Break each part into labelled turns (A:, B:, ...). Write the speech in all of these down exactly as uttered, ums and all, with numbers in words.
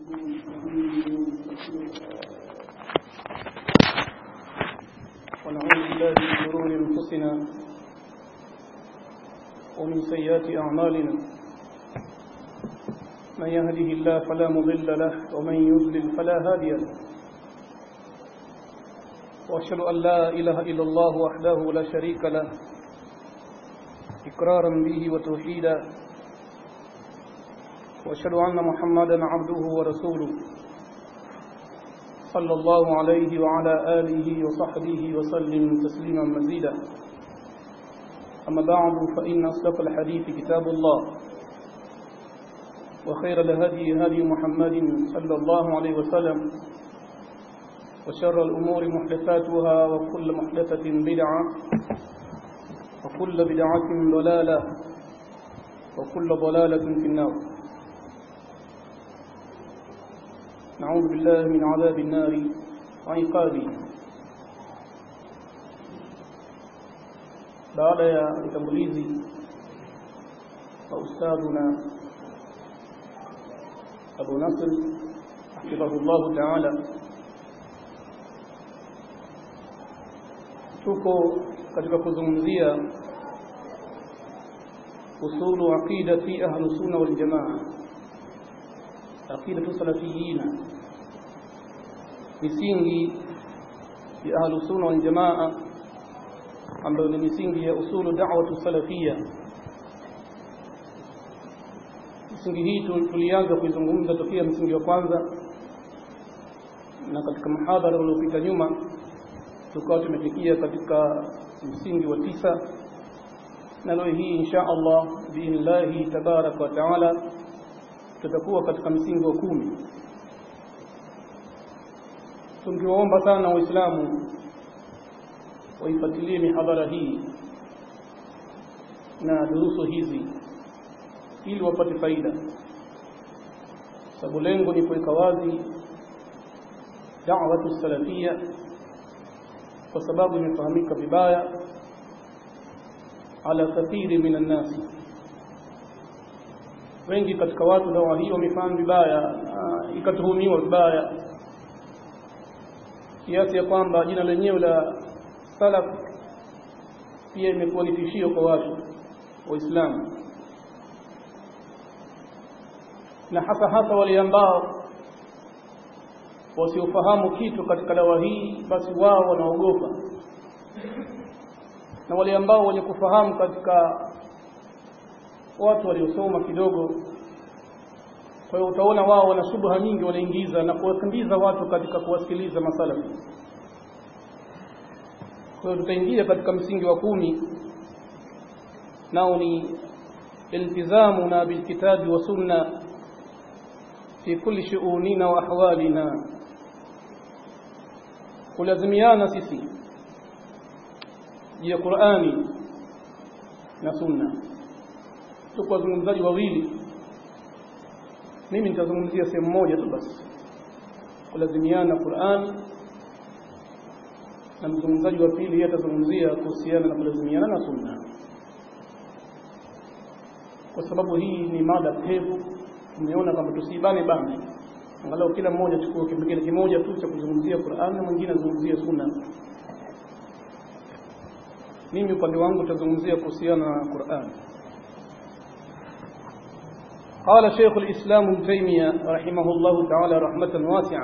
A: ونعوذ بالله من شرور أنفسنا ومن سيئات أعمالنا من يهده الله فلا مضل له ومن يضلل فلا هادي له وأشهد أن لا إله إلا الله وحده لا شريك له إقرارا به وتوحيدا وأشهد أن محمدا عبده ورسوله صلى الله عليه وعلى آله وصحبه وسلم تسليما مزيدا. أما بعد فإن أصدق الحديث كتاب الله وخير الهدي هدي محمد صلى الله عليه وسلم وشر الأمور محدثاتها وكل محدثة بدعة وكل بدعة ضلالة وكل ضلالة في النار. نعوذ بالله من عذاب النار وعقابه. baada ya utangulizi wa ustaduna Abu Nasr hafidhahullah ta'ala, tuko katika kuzungumzia usulu aqidati ahli sunna wal jamaa, aqidatu salafiyina, misingi ya ahli sunna wal jamaa ambayo ni misingi ya usulu da'watu salafia. Misingi hii tulianza kuizungumza tokea msingi wa kwanza, na katika muhadhara uliopita nyuma tukawa tumefikia katika msingi wa tisa, na leo hii insha Allah biillahi tabarak wa taala tutakuwa katika msingi wa kumi. Tungewaomba sana Waislamu waifuatilie mihadhara hii na durusu hizi ili wapate faida, sababu lengo ni kuweka wazi da'watu salafia, kwa sababu imefahamika vibaya ala kathiri minan nasi. Wengi katika watu dawa hii wamefahamu vibaya, ikatuhumiwa vibaya kiasi ya kwamba jina lenyewe la salaf pia imekuwa ni tishio kwa watu Waislamu, na hasa hasa wale ambao wasiofahamu kitu katika dawa hii, basi wao wanaogopa, na wale ambao wenye kufahamu katika watu waliosoma kidogo, kwa hiyo utaona wao wana shubha nyingi wanaingiza na kuwakimbiza watu katika kuwasikiliza masalafi. Kwa hiyo tutaingia katika msingi wa kumi, nao ni iltizamuna bilkitabi wa sunna fi kulli shu'unina wa ahwalina, kulazimiana sisi ya Qur'ani na sunna. Tuko wazungumzaji wawili, mimi nitazungumzia sehemu moja tu basi, kulazimiana Qur'ani, na mzungumzaji wa pili yeye atazungumzia kuhusiana na kulazimiana na sunna, kwa sababu hii ni mada pevu. Tumeona kama tusibane bane, angalau kila mmoja chukue kipengele kimoja tu cha kuzungumzia Qur'an na mwingine azungumzie sunna. Mimi upande wangu nitazungumzia kuhusiana na Qur'an. قال شيخ الإسلام ابن تيمية رحمه الله تعالى رحمة واسعة.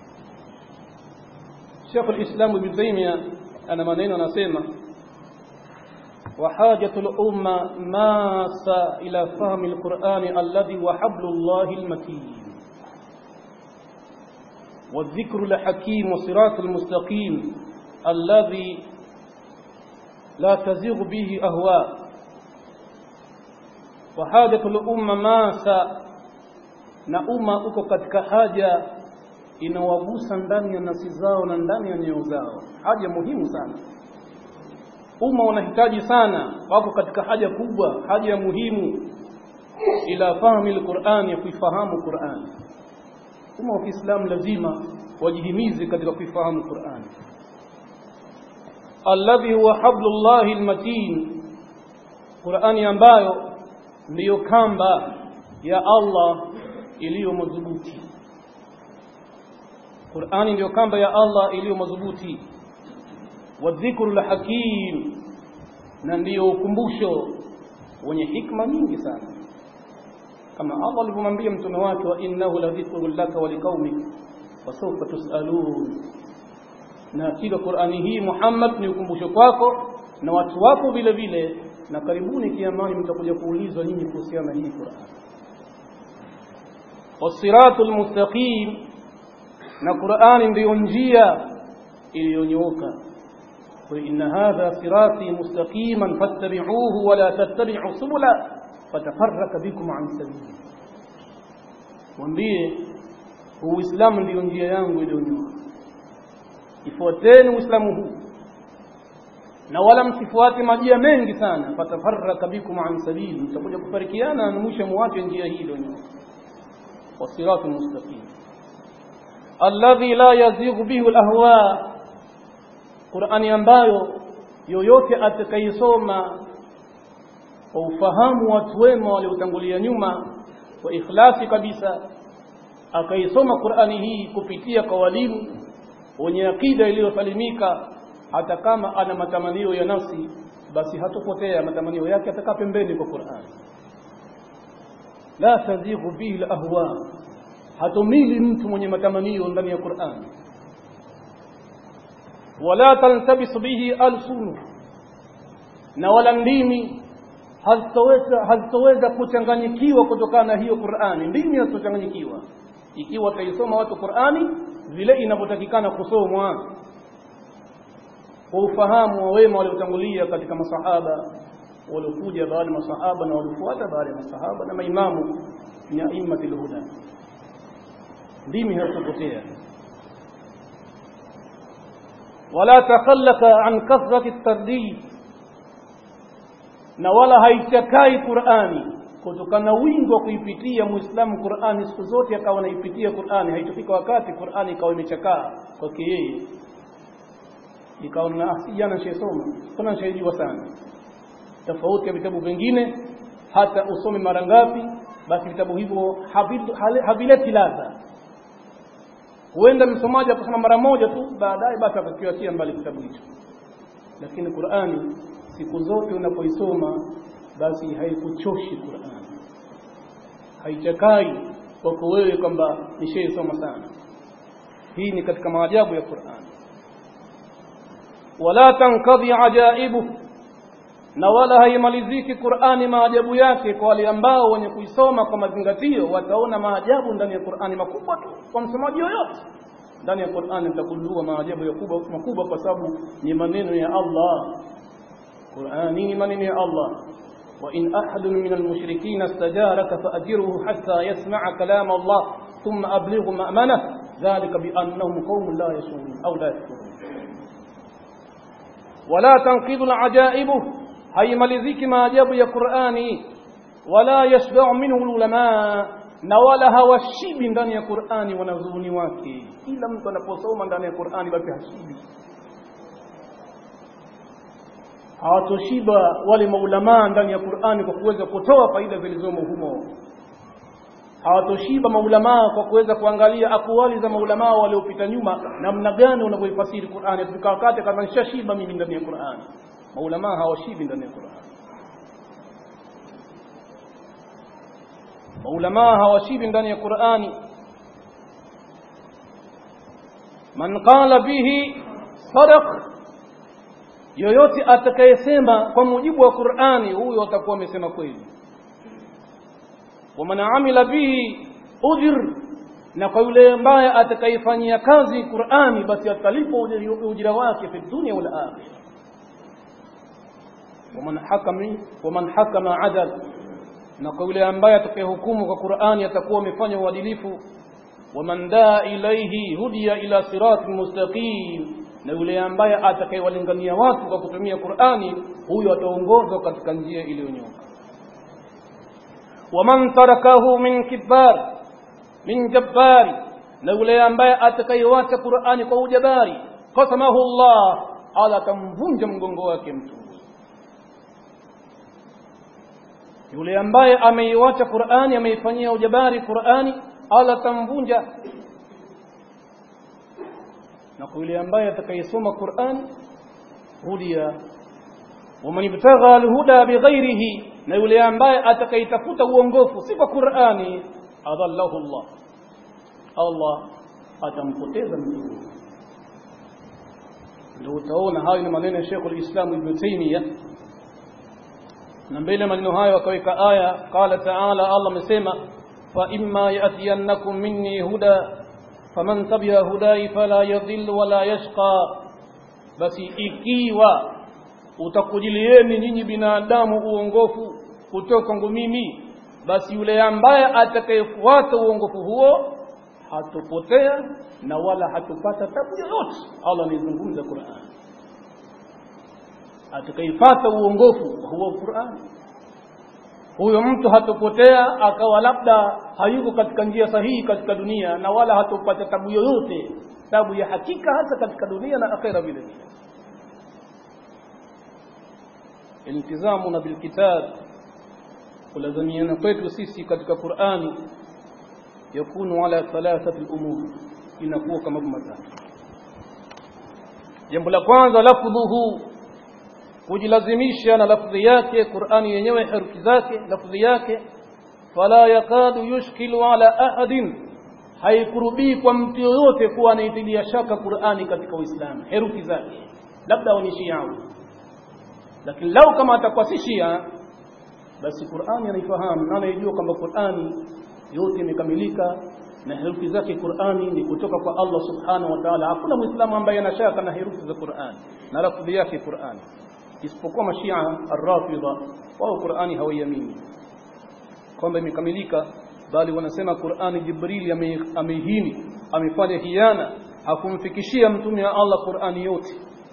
A: شيخ الإسلام ابن تيمية أنا maneno anasema وحاجة الأمة ماسة إلى فهم القرآن الذي هو حبل الله المتين والذكر الحكيم وصراط المستقيم الذي لا تزيغ به أهواء. وحاجة الأمة ماسة, na umma uko katika haja inawagusa ndani ya nafsi zao na ndani ya nyoyo zao, haja muhimu sana. Umma unahitaji sana, wako katika haja kubwa, haja muhimu ila fahmi al-Qur'an, ya kuifahamu Qur'an. Umma wa Kiislamu lazima wajihimize katika kuifahamu Qur'an. Alladhi huwa hablullahi al-matin, Qur'ani ambayo ndiyo kamba ya Allah iliyo madhubuti. Qur'ani ndio kamba ya Allah iliyo madhubuti, wa dhikrul hakim, na ndio ukumbusho wenye hikma nyingi sana, kama Allah alivyomwambia mtume wake, wa innahu la dhikrun laka wa liqaumik wa sawfa tusalun. Na hakika Qur'ani hii Muhammad ni ukumbusho kwako na watu wako vile vile, na karibuni kiamani mtakuja kuulizwa nyinyi kuhusiana hii Qur'an. Wasiratul mustaqim, na Qur'ani ndio njia iliyonyooka. Wa inna hadha sirati mustaqiman fattabi'uhu wa la tattabi'u subula fatafarraka bikum an sabili. Mwambie Uislamu ndio njia yangu iliyonyooka, ifuateni Uislamu huu na wala msifuate majia mengi sana, fatafarraka bikum an sabili, mtakuja kufarikiana na mwisho muache njia hii iliyonyooka. Wasiratul mustaqim alladhi la yazighu bihi alahwa, Qur'ani ambayo yoyote atakayesoma kwa ufahamu watu wema waliotangulia nyuma kwa ikhlasi kabisa, akaisoma Qur'ani hii kupitia kwa walimu wenye akida iliyosalimika, hata kama ana matamanio ya nafsi, basi hatopotea matamanio yake, atakaa pembeni kwa Qur'ani. La tazighu bihi alahwa, hatumili mtu mwenye matamanio ndani ya Qur'ani. Wala taltabis bihi alsunu, na wala ndimi hazitoweza hazitoweza kuchanganyikiwa kutokana na hiyo Qur'ani. Ndimi hazitochanganyikiwa ikiwa taisoma watu Qur'ani vile inavyotakikana kusomwa, kwa ufahamu wa wema waliotangulia katika masahaba, waliokuja baada ya masahaba na waliofuata baada ya masahaba na maimamu ni aimmatul huda. Ndimi hazitopotea. Wala takhallaka an kathrati at-tardid, na wala haichakai Qur'ani kutokana wingi wa kuipitia Muislamu Qur'ani siku zote akawa anaipitia Qur'ani. Haitofika wakati Qur'ani ikawa imechakaa kwake yeye, ikawa na asijana shesoma kuna shahidi sana, tofauti ya vitabu vingine. Hata usome mara ngapi, basi vitabu hivyo havileti ladha. Huenda msomaji akasoma mara moja tu, baadaye basi akakiachia mbali kitabu hicho. Lakini Qur'ani siku zote unapoisoma, basi haikuchoshi Qur'ani, haichakai kwako wewe kwamba nishaisoma sana. Hii ni katika maajabu ya Qur'ani. Wala tankadhi ajaibu, na wala haimaliziki Qur'ani maajabu yake kwa wale ambao wenye kuisoma kwa mazingatio. Wataona maajabu ndani ya Qur'ani makubwa tu. Kwa msomaji yoyote ndani ya Qur'ani mtagundua maajabu makubwa makubwa, kwa sababu ni maneno ya Allah. Qur'ani ni maneno ya Allah. Wa in ahadun min almushrikeen istajaraka fa'ajirhu hatta yasma'a kalam Allah thumma ablighu ma'mana dhalika bi annahum qaumun la yashurun aw la yashurun. Wala tanqidhu alajaibu, haimaliziki maajabu ya Qur'ani. Wala yashba'u minhu ulama, na wala hawashibi ndani ya Qur'ani wanazuoni wake. Kila mtu anaposoma ndani ya Qur'ani basi hashibi, hawatoshiba wale maulama ndani ya Qur'ani kwa kuweza kutoa faida zilizomo humo. Hawatoshiba maulama kwa kuweza kuangalia akwali za maulama waliopita nyuma, namna gani wanavyoifasiri Qur'ani. Tukao wakati kama nishashiba mimi ndani ya Qur'ani, maulama hawashibi ndani ya Qur'ani. Maulama hawashibi ndani ya Qur'ani. Man qala bihi sadaq, yoyote atakayesema kwa mujibu wa Qur'ani, huyo atakuwa amesema kweli. Wa man amila bihi ujr, na kwa yule ambaye atakayefanyia kazi Qur'ani, basi atalipwa ujira wake fi dunia wal akhirah. Wa man hakama wa man hakama adal, na kwa yule ambaye atakayehukumu kwa Qur'ani atakuwa amefanya uadilifu. Wa man daa ilayhi hudiya ila siratin mustaqim, na yule ambaye atakayewalingania watu kwa kutumia Qur'ani, huyo ataongozwa katika njia iliyonyooka. Wa man tarakahu min kibbar min jabbari, na yule ambaye atakayewacha Qur'ani kwa ujabari, qasamahu Allah, ala tamvunja mgongo wake mtu. Yule ambaye ameiacha Qur'ani, ameifanyia ujabari Qur'ani, ala tamvunja. na kwa yule ambaye atakayesoma Qur'an hudia. Waman ibtagha alhuda bighairihi, na yule ambaye atakayetafuta uongofu si kwa Qur'ani, adallahu Allah, Allah atampoteza mtu. Ndio utaona hayo ni maneno ya Sheikh al-Islam Ibn Taymiyyah. Na mbele maneno hayo akaweka aya, qala ta'ala, Allah amesema fa imma yatiyannakum minni huda faman tabi'a hudai fala yadhillu wala yashqa, basi ikiwa utakujilieni nyinyi binadamu uongofu kutoka kwangu mimi, basi yule ambaye atakayefuata uongofu huo hatopotea na wala hatupata tabu yoyote. Allah anazungumza Qur'an, atakayefuata uongofu huo Qur'an, huyo mtu hatopotea akawa labda hayuko katika njia sahihi katika dunia, na wala hatopata tabu yoyote, tabu ya hakika hata katika dunia na akhera vile vile. Iltizamuna bilkitab, kulazimiana kwetu sisi katika Qur'ani, yakunu ala thalathati al-umur, inakuwa kama matatu. Jambo la kwanza, lafdhuhu, kujilazimisha na lafdhi yake Qur'ani yenyewe, herufi zake, lafdhi yake. Fala yakadu yushkilu ala ahadin, haikurubii kwa mtu yoyote kuwa anaitilia shaka Qur'ani katika Uislamu, herufi zake, labda wa Shia. Lakini lau kama atakuwa si Shia, basi Qur'ani anaifahamu na anajua kwamba Qur'ani yote imekamilika na herufi zake Qur'ani ni kutoka kwa Allah subhanahu wa ta'ala. Hakuna Muislamu ambaye anashaka na herufi za Qur'ani na lafdhi yake Qur'ani, isipokuwa Mashia ar-Rafidha, wao Qur'ani hawaiamini kwamba imekamilika, bali wanasema Qur'ani Jibril amehini, amefanya hiana, hakumfikishia mtume wa Allah Qur'ani yote.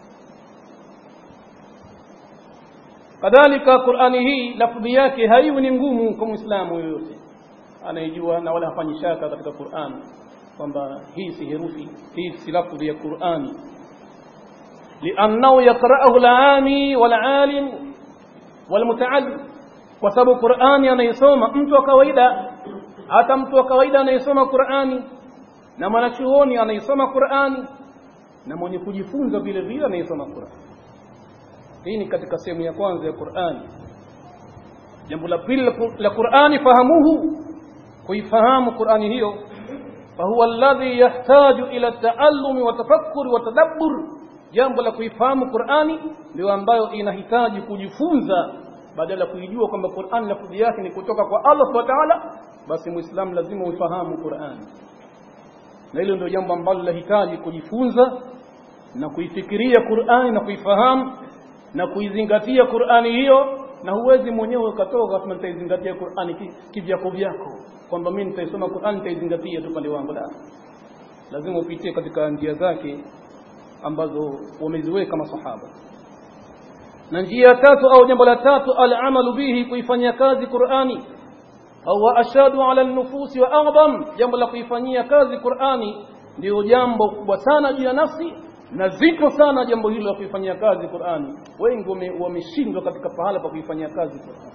A: Kadhalika Qur'ani hii lafdhi yake haiwi ni ngumu kwa Muislamu yoyote, anayejua na wala hafanyi shaka katika Qur'an kwamba hii si herufi, hii si lafdhi ya Qur'ani. Li'annahu yaqra'uhu al-'ami wal-'alim wal-muta'allim, kwa sababu Qur'ani anayesoma mtu wa kawaida, hata mtu wa kawaida anayesoma Qur'ani, na mwanachuoni anayesoma Qur'ani, na mwenye kujifunza vile vile anayesoma Qur'ani. Hii ni katika sehemu ya kwanza ya Qur'ani. Jambo la pili la Qur'ani, fahamuhu, kuifahamu Qur'ani hiyo. Fa huwa alladhi yahtaju ila ta'allumi wa tafakkuri wa tadabbur, jambo la kuifahamu Qur'ani ndio ambayo inahitaji kujifunza badala ya kujua kwamba Qur'an lafdhi yake ni kutoka kwa Allah subhanahu wa ta'ala. Basi Muislamu lazima uifahamu Qur'an, na hilo ndio jambo ambalo linahitaji kujifunza na kuifikiria Qur'ani na kuifahamu na kuizingatia Qur'ani hiyo. Na huwezi mwenyewe ukatoka kama nitaizingatia Qur'ani kivyako vyako kwamba mimi nitaisoma Qur'ani nitaizingatia tu pale wangu, la, lazima upitie katika njia zake ambazo wameziweka masahaba. Na njia tatu au jambo la tatu, al-amalu bihi, kuifanyia kazi Qur'ani. Au ashadu ala an-nufusi wa a'zam, jambo la kuifanyia kazi Qur'ani ndio jambo kubwa sana juu ya nafsi na zito sana jambo hilo la kuifanyia kazi Qur'ani. Wengi wameshindwa katika pahala pa kuifanyia kazi Qur'ani,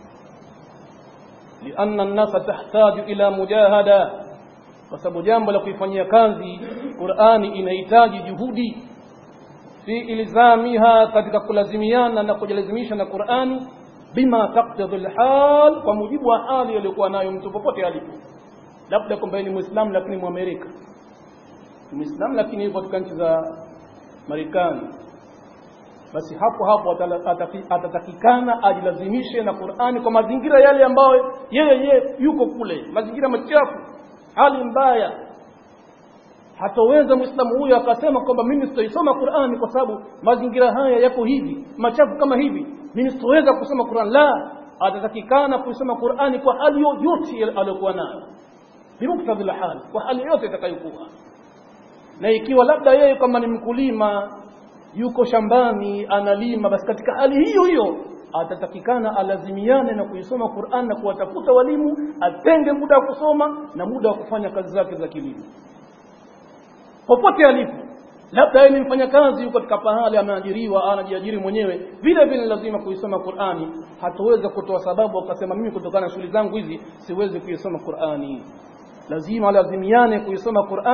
A: lianna an-nasa tahtaju ila mujahada, kwa sababu jambo la kuifanyia kazi Qur'ani inahitaji juhudi fi ilzamiha, katika kulazimiana na kujilazimisha na Qur'ani, bima taqtadi al-hal, kwa mujibu wa hali aliyokuwa nayo mtu popote alipo. Labda kwamba ni Muislamu lakini Muamerika, Muislamu lakini yuko katika nchi za Marekani, basi hapo hapo atatakikana ajilazimishe na Qur'ani kwa mazingira yale ambayo yeye yeye yuko kule, mazingira machafu, hali mbaya. Hataweza Muislamu huyo akasema kwamba mimi sitaisoma Qur'ani kwa sababu mazingira haya yako hivi machafu kama hivi, mimi sitaweza kusoma Qur'an. La, atatakikana kusoma Qur'ani kwa hali yoyote aliyokuwa nayo, bimuktadhi hali, kwa hali yote itakayokuwa. Na ikiwa labda yeye kama ni mkulima yuko shambani analima, basi katika hali hiyo hiyo atatakikana alazimiane na kuisoma Qur'an na kuwatafuta walimu, atenge muda wa kusoma na muda wa kufanya kazi zake za kilimo popote alipo. Labda yeye ni mfanyakazi yuko katika pahali ameajiriwa, anajiajiri mwenyewe, vile vile lazima kuisoma Qur'ani. Hataweza kutoa sababu akasema mimi kutokana na shughuli zangu hizi siwezi kuisoma Qur'ani. Lazima lazimiane kuisoma Qur'ani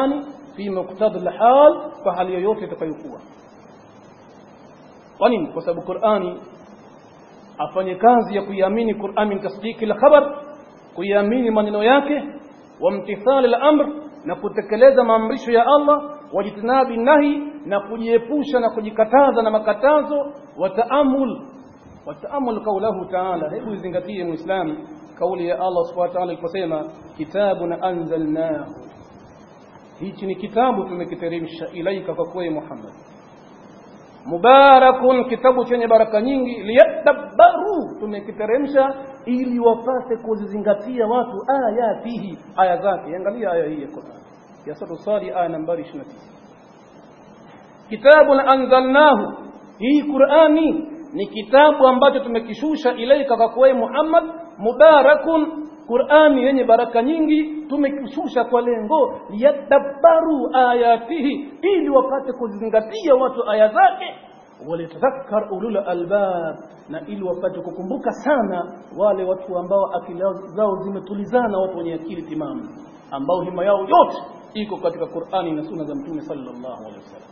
A: fi muqtada al-hal, kwa hali yoyote itakayokuwa. Kwa nini? Kwa sababu Qur'ani afanye kazi ya kuiamini Qur'ani min tasdiqi al-khabar, kuiamini maneno yake, wa imtithali al-amr, na kutekeleza maamrisho ya Allah, wajitinabi nahi, na kujiepusha na kujikataza na makatazo, wa ta'ammul wa ta'ammul qawluhu ta'ala. Hebu zingatie muislamu kauli ya Allah subhanahu wa ta'ala aliposema kitabun anzalnahu, hichi ni kitabu tumekiteremsha ilaika kwa kwa Muhammad, mubarakun, kitabu chenye baraka nyingi, liyadabbaru, tumekiteremsha ili wapate kuzizingatia watu ayatihi, aya zake. Angalia aya hii ya Qur'an ya sura Sadi aya nambari ishirini na tisa. Kitabun anzalnahu, hii Qur'ani ni kitabu ambacho tumekishusha ilaika kwa kwa Muhammad, mubarakun, Qur'ani yenye baraka nyingi, tumekishusha kwa lengo liyadabbaru ayatihi, ili wapate kuzingatia watu aya zake, walitadhakkar ulul albab, na ili wapate kukumbuka sana wale watu ambao akili zao zimetulizana, watu wenye akili timamu, ambao hima yao yote iko katika Qur'ani na sunna za Mtume sallallahu alaihi wasallam.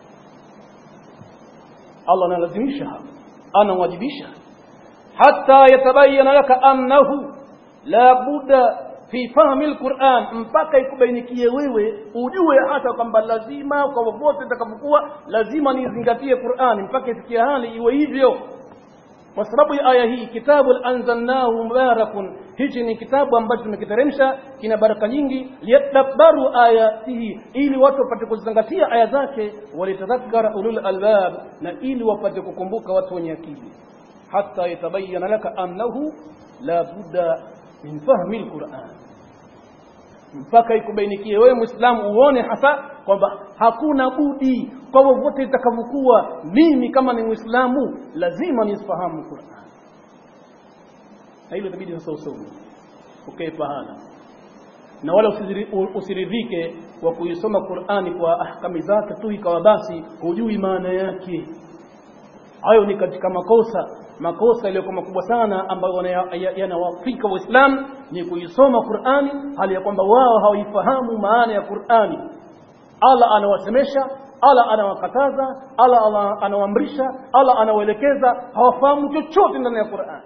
A: Allah analazimisha hapa, anawajibisha, hatta yatabayyana laka annahu la budda fi fahmi alquran, mpaka ikubainikie wewe ujue hata kwamba lazima kwa wote utakapokuwa lazima nizingatie Qur'ani, mpaka ifikie hali iwe hivyo. Kwa sababu ya aya hii, kitabu anzalnahu mubarakun, hichi ni kitabu ambacho tumekiteremsha kina baraka nyingi, liyadabbaru ayatihi, ili watu wapate kuzingatia aya zake, walitadhakkara ulul albab, na ili wapate kukumbuka watu wenye akili, hatta yatabayyana laka annahu la budda min fahmi alquran, mpaka ikubainikie wewe Muislamu uone hasa kwamba hakuna budi kwa wote itakavyokuwa, mimi kama ni Muislamu lazima nifahamu Qur'an. Na hilo inabidi sasa usome, ukae pahala, na wala usiridhike kwa kuisoma Qur'ani kwa ahkami zake tu ikawa basi hujui maana yake. Hayo ni katika makosa makosa yaliyo makubwa sana ambayo yanawafika Waislamu, ni kuisoma Qur'ani hali ya kwamba wao hawaifahamu maana ya Qur'ani. Allah anawasemesha, Allah anawakataza, Allah anawaamrisha, Allah anawaelekeza, hawafahamu chochote ndani ya Qur'ani.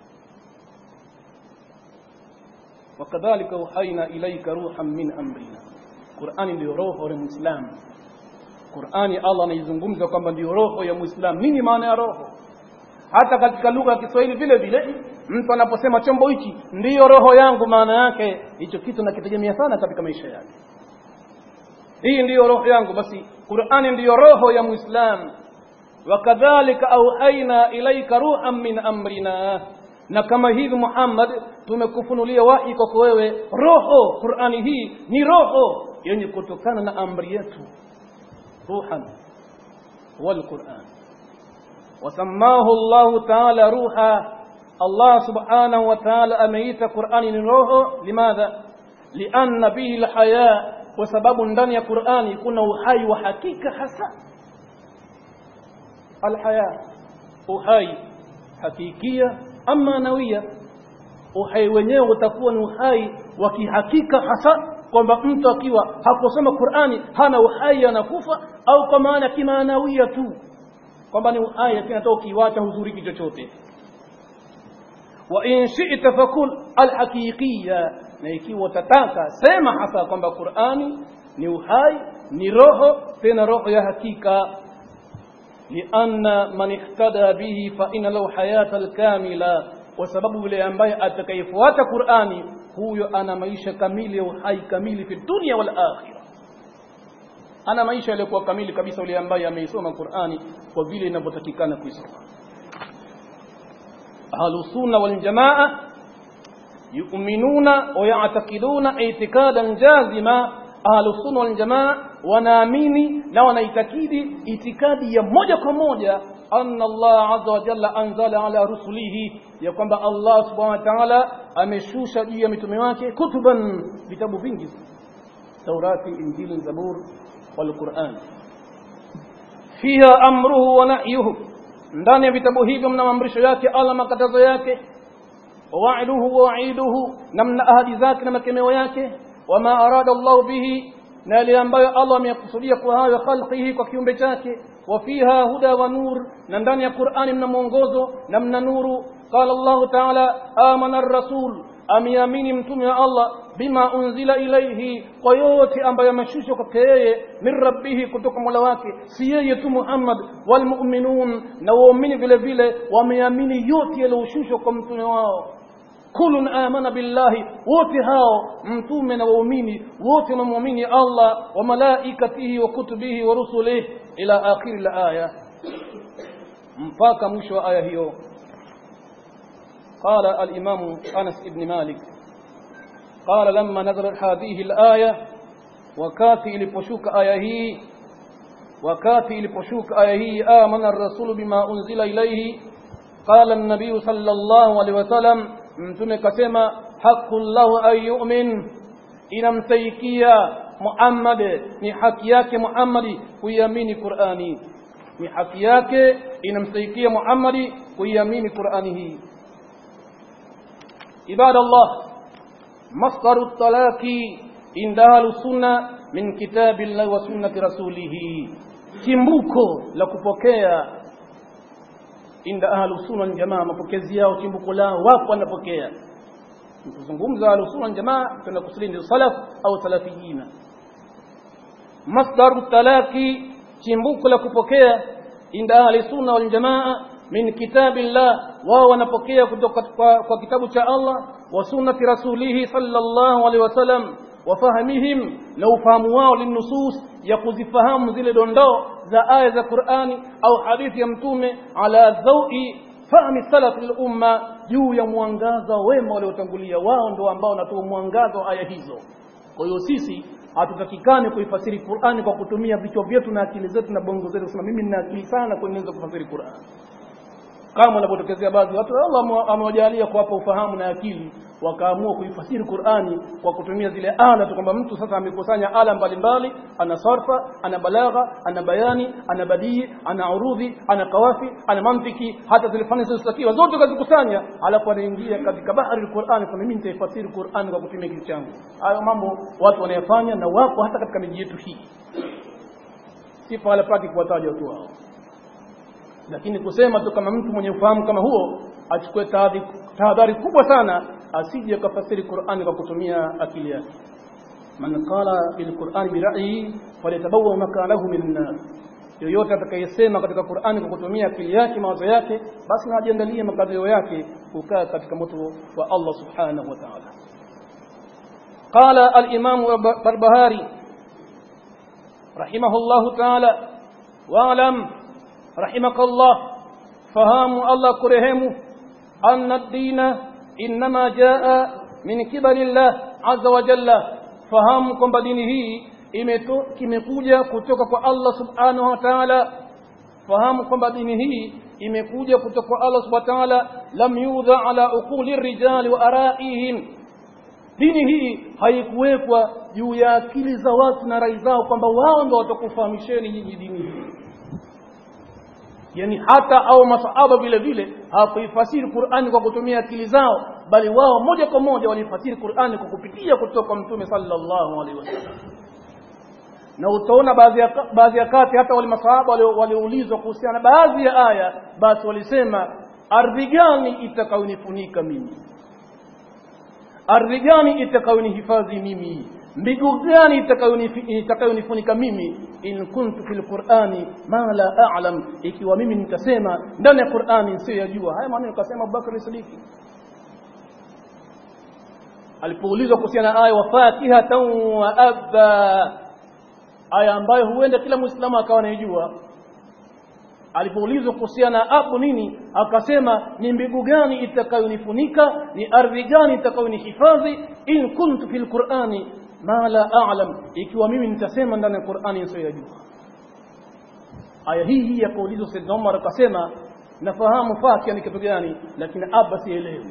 A: Wakadhalika uhaina ilaika ruhan min amrina, Qur'ani ndio roho ya Muislamu. Qur'ani Allah anaizungumza kwamba ndio roho ya Muislamu. Nini maana ya roho? Hata katika lugha ya Kiswahili vile vile mtu anaposema chombo hichi ndiyo roho yangu, maana yake hicho kitu nakitegemea sana katika maisha yake. Hii ndiyo roho yangu, basi Qur'ani ndiyo roho ya Muislamu. Wakadhalika auhaina ilaika ruhan min amrina, na kama hivi Muhammad tumekufunulia wahi kwa wewe roho. Qur'ani hii ni roho yenye kutokana na amri yetu, ruhan wal Qur'an. وسماه الله تعالى روحا, الله سبحانه وتعالى أميت قرآن روحه. لماذا؟ لأن به الحياة, وسبب ndani القرآن يكون uhai wa hakika hasa. الحياة uhai hakikia ama nawia, uhai wenyewe utakuwa ni uhai wa kihakika hasa, kwamba mtu akiwa haposoma Qur'ani hana uhai, anakufa, au kwa maana kimaanawia tu kwamba ni uhai lakini hata ukiwacha huzuriki chochote. Wa in shi'ta fakul alhaqiqiyya, na ikiwa utataka sema hasa kwamba Qur'ani ni uhai, ni roho, tena roho ya hakika. Lianna man ihtada bihi fa inna lahu hayatan kamila, kwa sababu yule ambaye atakayefuata Qur'ani huyo ana maisha kamili, uhai kamili fi dunya wal akhirah. Ana maisha yaliyokuwa kamili kabisa yule ambaye ameisoma Qur'ani kwa vile inavyotakikana kuisoma. Ahlus sunna wal jamaa yu'minuna wa ya'taqiduna i'tikadan jazima. Ahlus sunna wal jamaa wanaamini na wanaitakidi itikadi ya moja kwa moja anna Allah azza wa jalla anzala ala rusulihi, ya kwamba Allah subhanahu wa ta'ala ameshusha juu ya mitume wake kutuban, vitabu vingi, Taurati, Injili, Zabur wal Qur'an. Fiha amruhu wa nahyuhu, ndani ya vitabu hivyo mna maamrisho yake Allah, makatazo yake, wa'iduhu wa wa'iduhu, namna ahadi zake na makemeo yake, wama arada Allah bihi, na yale ambayo Allah amekusudia kwa hayo khalqihi, kwa kiumbe chake. Wa fiha huda wa nur, na ndani ya Qur'ani mna mwongozo na mna nuru. Qala Allah ta'ala amana ar-rasul, amiyamini mtume wa Allah, bima unzila ilayhi, kwa yote ambayo yameshushwa kwake yeye, min rabbihi, kutoka Mola wake. Si yeye tu Muhammad, wal mu'minun, na waumini vile vile wameamini yote yaliyoshushwa kwa mtume wao. Kullun amana billahi, wote hao mtume na waumini wote wamemwamini Allah, wa malaikatihi wa kutubihi wa rusulihi, ila akhir al-aya, mpaka mwisho wa aya hiyo. قال الإمام أنس بن مالك قال لما نزلت هذه الآية وكاتي لبشوك آيه وكاتي لبشوك آيه آمن الرسول بما أنزل إليه قال النبي صلى الله عليه وسلم mtume kasema haqqullahu an yu'min, inamtaikia Muhammad, ni haki yake Muhammad kuiamini Qur'ani, ni haki yake inamtaikia Muhammad kuiamini Qur'ani hii. Ibadallah, masdaru talaqi inda ahlusunna min kitabillahi wa sunnati rasulih, chimbuko la kupokea inda ahlusunna wal jamaa, mapokezi yao chimbuko lao wapo wanapokea. Tukizungumza ahlusunna wal jamaa tunakusudia ndio salaf au salafiyina. Masdaru talaqi, chimbuko la kupokea inda ahlusunna wal jamaa min kitabillah, wao wanapokea kutoka kwa, kwa kitabu cha Allah, wa sunnati rasulihi sallallahu alaihi wasallam, wafahimihim, na ufahamu wao linusus, ya kuzifahamu zile dondoo za aya za Qur'ani au hadithi ya mtume, ala dhawi fahmi salaf al-umma, juu ya mwangaza wema waliotangulia. Wao ndio ambao wanatoa mwangaza wa aya hizo. Kwa hiyo sisi hatutakikani kuifasiri Qur'ani kwa kutumia vichwa vyetu na akili zetu na bongo zetu, kusema mimi nina akili sana kwa niweza kufasiri Qur'ani, kama wanapotokezea baadhi watu Allah amewajalia kuwapa ufahamu na akili, wakaamua kuifasiri Qur'ani kwa kutumia zile ala tu, kwamba mtu sasa amekusanya ala mbalimbali, ana sarfa, ana balagha, ana bayani, ana badii, ana urudhi, ana qawafi, ana mantiki, hata zile fani zilizotakiwa zote kazikusanya, alafu anaingia katika bahari al-Qur'ani kwa mimi nitaifasiri Qur'ani kwa kutumia kitu changu. Hayo mambo watu wanayafanya na wapo hata katika miji yetu hii, si pale paki kuwataja watu wao. Lakini kusema tu kama mtu mwenye ufahamu kama huo achukue tahadhari kubwa sana, asije akafasiri Qur'ani kwa kutumia akili yake. Man qala bil Qur'ani bi ra'yi falyatabawwa makanahu min nar, yoyote atakayesema katika Qur'ani kwa kutumia akili yake, mawazo yake, basi na ajiandalie makadrio yake kukaa katika moto wa Allah subhanahu wa ta'ala. Qala al-Imam Barbahari rahimahullahu ta'ala, wa'lam rahimakallah, fahamu Allah kurehemu, anna ad-dina inma jaa min kibalillah azza wa jalla, fahamu kwamba dini hii imekuja kutoka kwa Allah subhanahu wa ta'ala, fahamu kwamba dini hii imekuja kutoka kwa Allah subhanahu wa ta'ala. Lam yudha ala uquli rijali wa araihim, dini hii haikuwekwa juu ya akili za watu na rai zao, kwamba wao ndio watakufahamisheni nyinyi dini hii. Yani hata au masahaba vile vile hawakuifasiri Qur'ani kwa kutumia akili zao, bali wao moja kwa moja walifasiri Qur'ani kwa kupitia kutoka kwa Mtume sallallahu alaihi wasallam. Na utaona baadhi ya baadhi ya kati hata wale masahaba waliulizwa kuhusiana baadhi ya aya, basi walisema ardhi gani itakayonifunika mimi, ardhi gani itakayonihifadhi mimi, mbingu gani itakayonifunika mimi, in kuntu fil Qur'ani ma la a'lam, ikiwa mimi nitasema ndani ya Qur'ani nisiyojua. Haya maneno kasema Abubakar Siddiq alipoulizwa kuhusiana aya wa fakihatan wa abba, aya ambayo huenda kila Muislamu akawa anajua. Alipoulizwa kuhusiana abu nini, akasema ni mbingu gani itakayonifunika, ni ardhi gani itakayonihifadhi, in kuntu fil Qur'ani ma la a'lam, ikiwa mimi nitasema ndani ya Qur'ani nisiyojua. Aya hii hii ya kuulizwa Sayyidina Umar akasema nafahamu fakia ni kitu gani, lakini abba sielewi,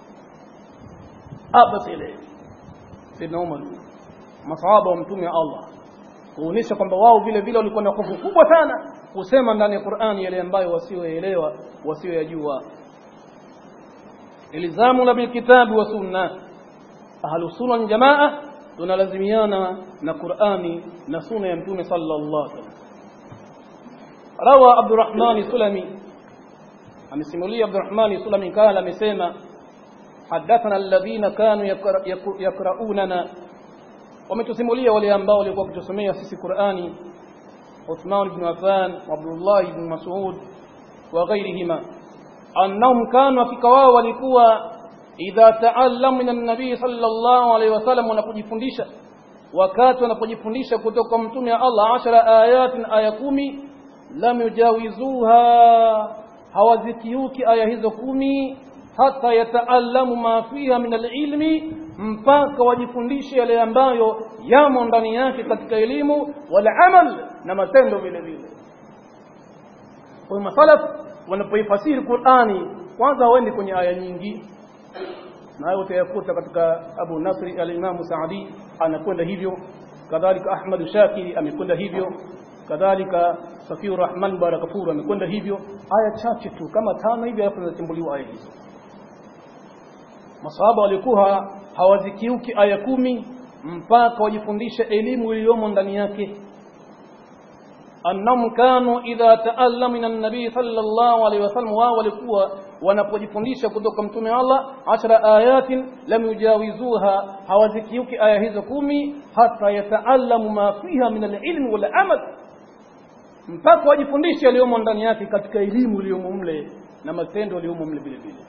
A: abba sielewi. Sayyidina Umar, masahaba wa mtume wa Allah, kuonesha kwamba wao vile vile walikuwa na hofu kubwa sana kusema ndani ya Qur'ani yale ambayo wasioelewa, wasioyajua. Ilzamu bil kitabi wa sunna, ahlus sunna wal jamaa tunalazimiana na Qur'ani na sunna ya Mtume sallallahu alaihi wasallam. Rawa Abdurrahman Sulami, amesimulia Abdurrahman Sulami kala amesema hadathana alladhina kanu yaqra'unana, wametusimulia wale ambao walikuwa kutusomea sisi Qur'ani, Uthman ibn Affan wa Abdullah ibn Mas'ud wa ghayrihima, annahum kanu fikawao walikuwa idha ta'allamu min an-nabi sallallahu alayhi wasallam, wanapojifundisha wakati wanapojifundisha kutoka mtume wa Allah ashara ayatin, aya kumi, lam yujawizuha, hawazikiuki aya hizo kumi, hata yataallamu ma fiha min al-ilmi, mpaka wajifundishe yale ambayo yamo ndani yake katika elimu, wala amal, na matendo vile vile. Kwa masalaf wanapoifasiri Qur'ani kwanza waende kwenye aya nyingi, na hayo utayakuta katika Abu Nasri al-Imam Saadi anakwenda hivyo, kadhalika Ahmad Shakiri amekwenda hivyo, kadhalika Safiur Rahman Barakafur amekwenda hivyo. Aya chache tu kama tano hivi hapo zinachimbuliwa aya hizo. Masahaba walikuwa hawazikiuki aya kumi mpaka wajifundishe elimu iliyomo ndani yake. Annahum kanu idha ta'allamu min an-nabi sallallahu alayhi wasallam, wa walikuwa wanapojifundisha kutoka mtume wa Allah ashara ayatin lam yujawizuha, hawazikiuki aya hizo kumi, hata yataallamu ma fiha min al-ilm wal amal, mpaka wajifundishe yaliyomo ndani yake katika elimu iliyomo mle na matendo yaliyomo mle vile vile.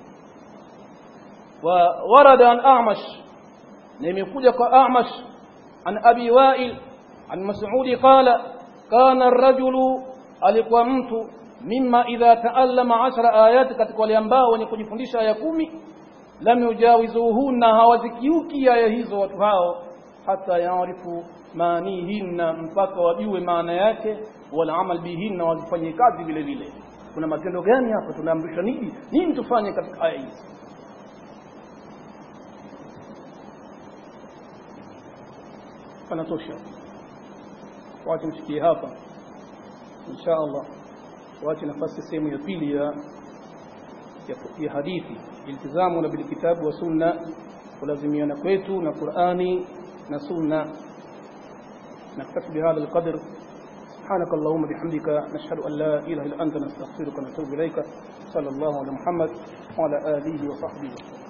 A: Wa warada an A'mash, nimekuja kwa A'mash an Abi Wa'il an Mas'ud qala kana ar-rajulu, alikuwa mtu, mimma idha taallama ashara ayat, katika wale ambao wenye kujifundisha aya kumi, lam yujawizuhunna, hawazikiuki aya hizo watu hao, hata yaarifu maanihinna, mpaka wajue maana yake, wala amal bihinna, wazifanye kazi vile vile. Kuna matendo gani hapa, tunaamrishwa nini nini tufanye katika aya hizi? Fanatosha, wacha msikie hapa insha Allah, wacha nafasi sehemu ya pili ya ya hadithi, iltizamu na bil kitabu wa sunna, kulazimiana kwetu na Qur'ani na sunna. نكتفي بهذا القدر. سبحانك اللهم بحمدك، نشهد أن لا إله إلا أنت، نستغفرك ونتوب إليك. صلى الله على محمد وعلى آله وصحبه وسلم.